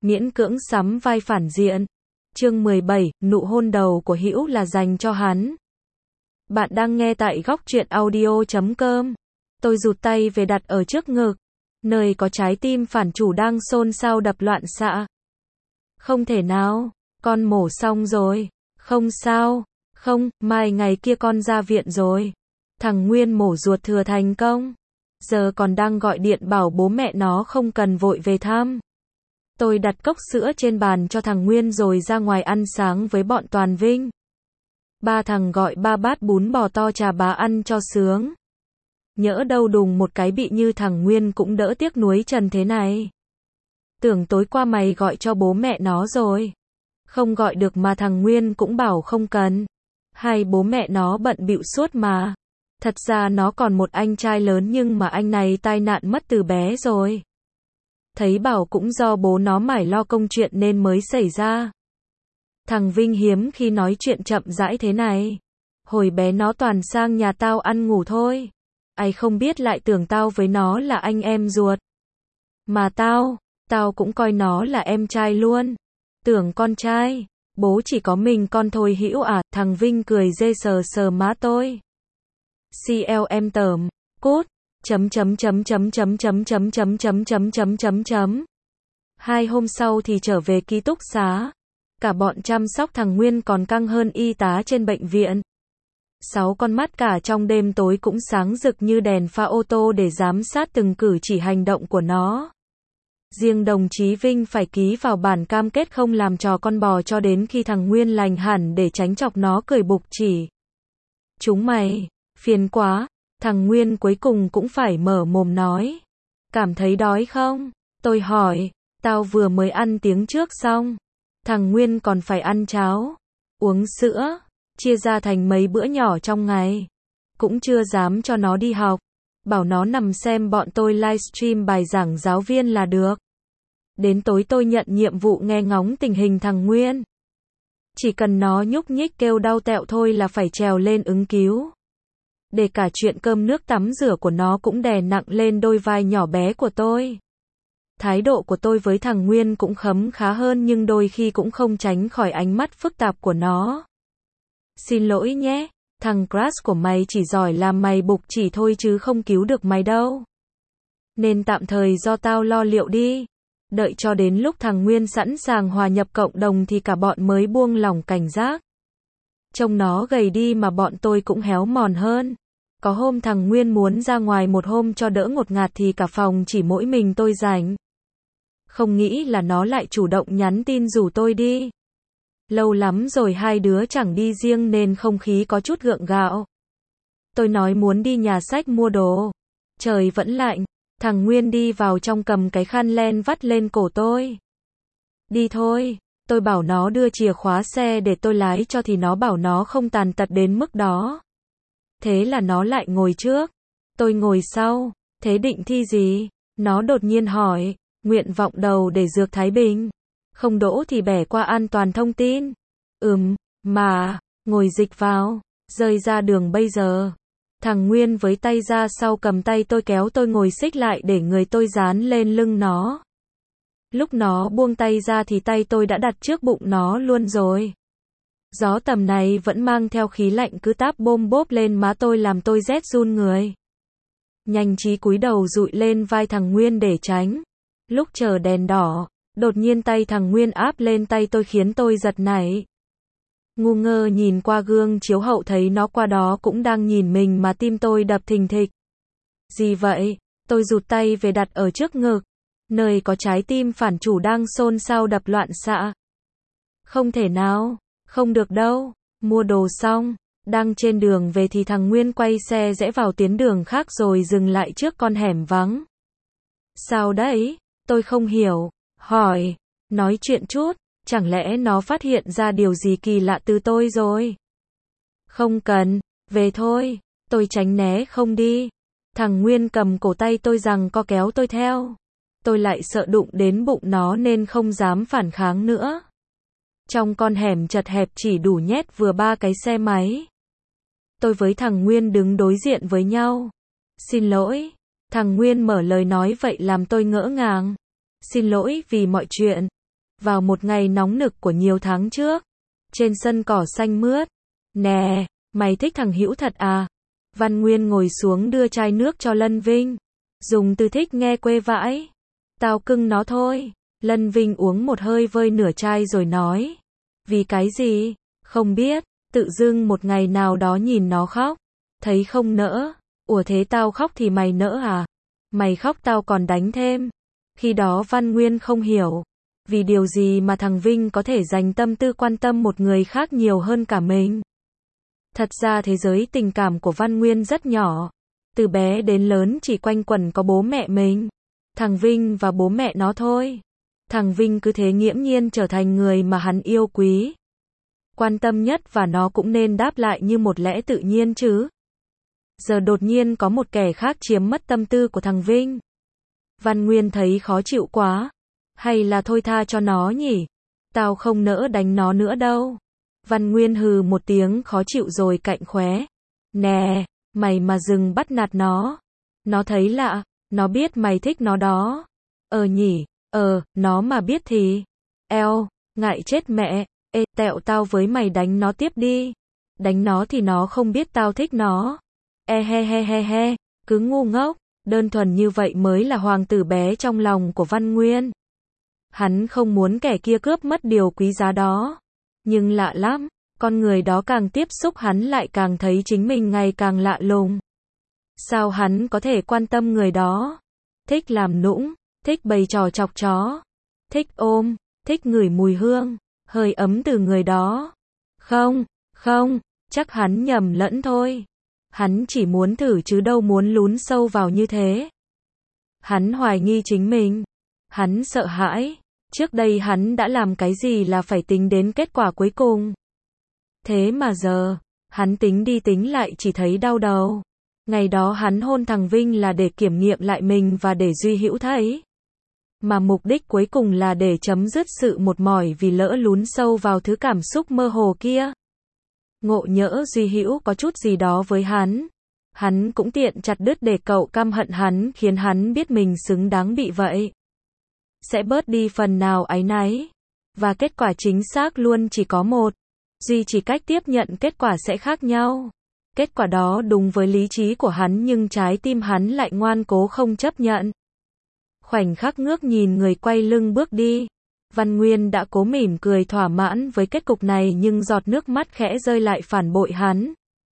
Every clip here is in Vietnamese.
miễn cưỡng sắm vai phản diện. Chương 17, nụ hôn đầu của Hữu là dành cho hắn. Bạn đang nghe tại góc truyện audio.com. Tôi rụt tay về đặt ở trước ngực, nơi có trái tim phản chủ đang xôn xao đập loạn xạ. Không thể nào, con mổ xong rồi. Không sao, không, mai ngày kia con ra viện rồi. Thằng Nguyên mổ ruột thừa thành công. Giờ còn đang gọi điện bảo bố mẹ nó không cần vội về thăm. Tôi đặt cốc sữa trên bàn cho thằng Nguyên rồi ra ngoài ăn sáng với bọn Toàn Vinh. Ba thằng gọi 3 bát bún bò to trà bá ăn cho sướng. Nhỡ đâu đùng một cái bị như thằng Nguyên cũng đỡ tiếc nuối trần thế này. Tưởng tối qua mày gọi cho bố mẹ nó rồi. Không gọi được mà thằng Nguyên cũng bảo không cần. Hai bố mẹ nó bận bịu suốt mà. Thật ra nó còn một anh trai lớn nhưng mà anh này tai nạn mất từ bé rồi. Thấy bảo cũng do bố nó mải lo công chuyện nên mới xảy ra. Thằng Vinh hiếm khi nói chuyện chậm rãi thế này. Hồi bé nó toàn sang nhà tao ăn ngủ thôi. Ai không biết lại tưởng tao với nó là anh em ruột. Mà tao cũng coi nó là em trai luôn. Tưởng con trai, bố chỉ có mình con thôi Hữu à, thằng Vinh cười dê sờ sờ má tôi. CLM tởm, cút, chấm. 2 hôm sau thì trở về ký túc xá. Cả bọn chăm sóc thằng Nguyên còn căng hơn y tá trên bệnh viện. 6 con mắt cả trong đêm tối cũng sáng rực như đèn pha ô tô để giám sát từng cử chỉ hành động của nó. Riêng đồng chí Vinh phải ký vào bản cam kết không làm trò con bò cho đến khi thằng Nguyên lành hẳn để tránh chọc nó cười bục chỉ. Chúng mày, phiền quá, thằng Nguyên cuối cùng cũng phải mở mồm nói. Cảm thấy đói không? Tôi hỏi, tao vừa mới ăn tiếng trước xong. Thằng Nguyên còn phải ăn cháo, uống sữa, chia ra thành mấy bữa nhỏ trong ngày. Cũng chưa dám cho nó đi học, bảo nó nằm xem bọn tôi livestream bài giảng giáo viên là được. Đến tối tôi nhận nhiệm vụ nghe ngóng tình hình thằng Nguyên. Chỉ cần nó nhúc nhích kêu đau tẹo thôi là phải trèo lên ứng cứu. Để cả chuyện cơm nước tắm rửa của nó cũng đè nặng lên đôi vai nhỏ bé của tôi. Thái độ của tôi với thằng Nguyên cũng khấm khá hơn nhưng đôi khi cũng không tránh khỏi ánh mắt phức tạp của nó. Xin lỗi nhé, thằng crush của mày chỉ giỏi làm mày bục chỉ thôi chứ không cứu được mày đâu. Nên tạm thời do tao lo liệu đi. Đợi cho đến lúc thằng Nguyên sẵn sàng hòa nhập cộng đồng thì cả bọn mới buông lỏng cảnh giác. Trông nó gầy đi mà bọn tôi cũng héo mòn hơn. Có hôm thằng Nguyên muốn ra ngoài một hôm cho đỡ ngột ngạt thì cả phòng chỉ mỗi mình tôi rảnh. Không nghĩ là nó lại chủ động nhắn tin rủ tôi đi. Lâu lắm rồi hai đứa chẳng đi riêng nên không khí có chút gượng gạo. Tôi nói muốn đi nhà sách mua đồ. Trời vẫn lạnh. Thằng Nguyên đi vào trong cầm cái khăn len vắt lên cổ tôi. Đi thôi. Tôi bảo nó đưa chìa khóa xe để tôi lái cho thì nó bảo nó không tàn tật đến mức đó. Thế là nó lại ngồi trước. Tôi ngồi sau. Thế định thi gì? Nó đột nhiên hỏi. Nguyện vọng đầu để dược Thái Bình. Không đỗ thì bẻ qua an toàn thông tin. Mà, ngồi dịch vào. Rơi ra đường bây giờ. Thằng Nguyên với tay ra sau cầm tay tôi kéo tôi ngồi xích lại để người tôi dán lên lưng nó. Lúc nó buông tay ra thì tay tôi đã đặt trước bụng nó luôn rồi. Gió tầm này vẫn mang theo khí lạnh cứ táp bôm bốp lên má tôi làm tôi rét run người. Nhanh trí cúi đầu dụi lên vai thằng Nguyên để tránh. Lúc chờ đèn đỏ, đột nhiên tay thằng Nguyên áp lên tay tôi khiến tôi giật nảy. Ngu ngơ nhìn qua gương chiếu hậu thấy nó qua đó cũng đang nhìn mình mà tim tôi đập thình thịch. Gì vậy? Tôi rụt tay về đặt ở trước ngực, nơi có trái tim phản chủ đang xôn xao đập loạn xạ. Không thể nào, không được đâu. Mua đồ xong, đang trên đường về thì thằng Nguyên quay xe rẽ vào tuyến đường khác rồi dừng lại trước con hẻm vắng. Sao đấy? Tôi không hiểu, hỏi, nói chuyện chút, chẳng lẽ nó phát hiện ra điều gì kỳ lạ từ tôi rồi? Không cần, về thôi, tôi tránh né không đi. Thằng Nguyên cầm cổ tay tôi giằng co kéo tôi theo. Tôi lại sợ đụng đến bụng nó nên không dám phản kháng nữa. Trong con hẻm chật hẹp chỉ đủ nhét vừa 3 cái xe máy. Tôi với thằng Nguyên đứng đối diện với nhau. Xin lỗi. Thằng Nguyên mở lời nói vậy làm tôi ngỡ ngàng. Xin lỗi vì mọi chuyện. Vào một ngày nóng nực của nhiều tháng trước, trên sân cỏ xanh mướt. Nè, mày thích thằng Hữu thật à? Văn Nguyên ngồi xuống đưa chai nước cho Lân Vinh. Dùng từ thích nghe quê vãi. Tao cưng nó thôi. Lân Vinh uống một hơi vơi nửa chai rồi nói. Vì cái gì? Không biết. Tự dưng một ngày nào đó nhìn nó khóc. Thấy không nỡ. Ủa thế tao khóc thì mày nỡ à? Mày khóc tao còn đánh thêm. Khi đó Văn Nguyên không hiểu. Vì điều gì mà thằng Vinh có thể dành tâm tư quan tâm một người khác nhiều hơn cả mình. Thật ra thế giới tình cảm của Văn Nguyên rất nhỏ. Từ bé đến lớn chỉ quanh quẩn có bố mẹ mình. Thằng Vinh và bố mẹ nó thôi. Thằng Vinh cứ thế nghiễm nhiên trở thành người mà hắn yêu quý. Quan tâm nhất và nó cũng nên đáp lại như một lẽ tự nhiên chứ. Giờ đột nhiên có một kẻ khác chiếm mất tâm tư của thằng Vinh. Văn Nguyên thấy khó chịu quá. Hay là thôi tha cho nó nhỉ? Tao không nỡ đánh nó nữa đâu. Văn Nguyên hừ một tiếng khó chịu rồi cạnh khóe. Nè, mày mà dừng bắt nạt nó. Nó thấy lạ, nó biết mày thích nó đó. Nhỉ, nó mà biết thì. Eo, ngại chết mẹ. Ê, tẹo tao với mày đánh nó tiếp đi. Đánh nó thì nó không biết tao thích nó. He, cứ ngu ngốc. Đơn thuần như vậy mới là hoàng tử bé trong lòng của Văn Nguyên. Hắn không muốn kẻ kia cướp mất điều quý giá đó. Nhưng lạ lắm, con người đó càng tiếp xúc hắn lại càng thấy chính mình ngày càng lạ lùng. Sao hắn có thể quan tâm người đó? Thích làm nũng, thích bày trò chọc chó, thích ôm, thích ngửi mùi hương, hơi ấm từ người đó. Không, chắc hắn nhầm lẫn thôi. Hắn chỉ muốn thử chứ đâu muốn lún sâu vào như thế. Hắn hoài nghi chính mình. Hắn sợ hãi. Trước đây hắn đã làm cái gì là phải tính đến kết quả cuối cùng. Thế mà giờ, hắn tính đi tính lại chỉ thấy đau đầu. Ngày đó hắn hôn thằng Vinh là để kiểm nghiệm lại mình và để Duy Hữu thấy. Mà mục đích cuối cùng là để chấm dứt sự mệt mỏi vì lỡ lún sâu vào thứ cảm xúc mơ hồ kia. Ngộ nhỡ Duy Hữu có chút gì đó với hắn. Hắn cũng tiện chặt đứt để cậu căm hận hắn khiến hắn biết mình xứng đáng bị vậy. Sẽ bớt đi phần nào áy náy. Và kết quả chính xác luôn chỉ có một. Duy chỉ cách tiếp nhận kết quả sẽ khác nhau. Kết quả đó đúng với lý trí của hắn nhưng trái tim hắn lại ngoan cố không chấp nhận. Khoảnh khắc ngước nhìn người quay lưng bước đi. Văn Nguyên đã cố mỉm cười thỏa mãn với kết cục này nhưng giọt nước mắt khẽ rơi lại phản bội hắn.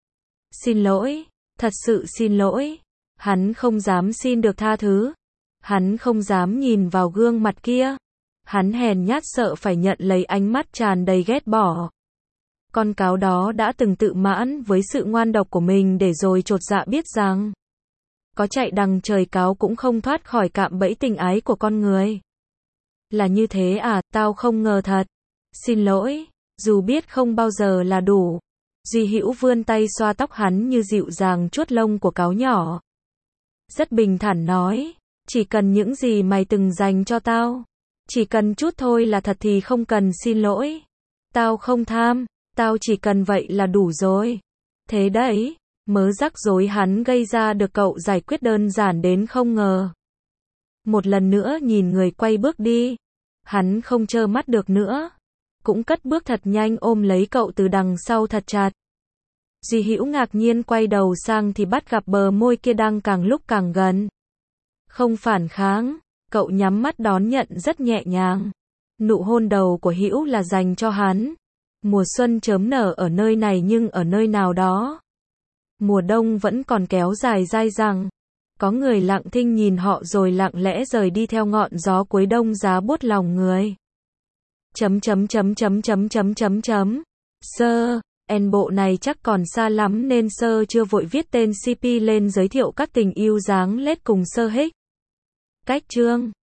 Xin lỗi, thật sự xin lỗi. Hắn không dám xin được tha thứ. Hắn không dám nhìn vào gương mặt kia. Hắn hèn nhát sợ phải nhận lấy ánh mắt tràn đầy ghét bỏ. Con cáo đó đã từng tự mãn với sự ngoan độc của mình để rồi chột dạ biết rằng có chạy đằng trời cáo cũng không thoát khỏi cạm bẫy tình ái của con người. Là như thế à, tao không ngờ thật. Xin lỗi, dù biết không bao giờ là đủ. Duy Hữu vươn tay xoa tóc hắn như dịu dàng chuốt lông của cáo nhỏ. Rất bình thản nói, chỉ cần những gì mày từng dành cho tao. Chỉ cần chút thôi là thật thì không cần xin lỗi. Tao không tham, tao chỉ cần vậy là đủ rồi. Thế đấy, mớ rắc rối hắn gây ra được cậu giải quyết đơn giản đến không ngờ. Một lần nữa nhìn người quay bước đi. Hắn không trơ mắt được nữa. Cũng cất bước thật nhanh ôm lấy cậu từ đằng sau thật chặt. Duy Hữu ngạc nhiên quay đầu sang thì bắt gặp bờ môi kia đang càng lúc càng gần. Không phản kháng, cậu nhắm mắt đón nhận rất nhẹ nhàng. Nụ hôn đầu của Hữu là dành cho hắn. Mùa xuân chớm nở ở nơi này nhưng ở nơi nào đó. Mùa đông vẫn còn kéo dài dai dẳng. Có người lặng thinh nhìn họ rồi lặng lẽ rời đi theo ngọn gió cuối đông giá buốt lòng người. Sơ, bộ này chắc còn xa lắm nên Sơ chưa vội viết tên CP lên giới thiệu các tình yêu dáng lết cùng Sơ Hích. Cách chương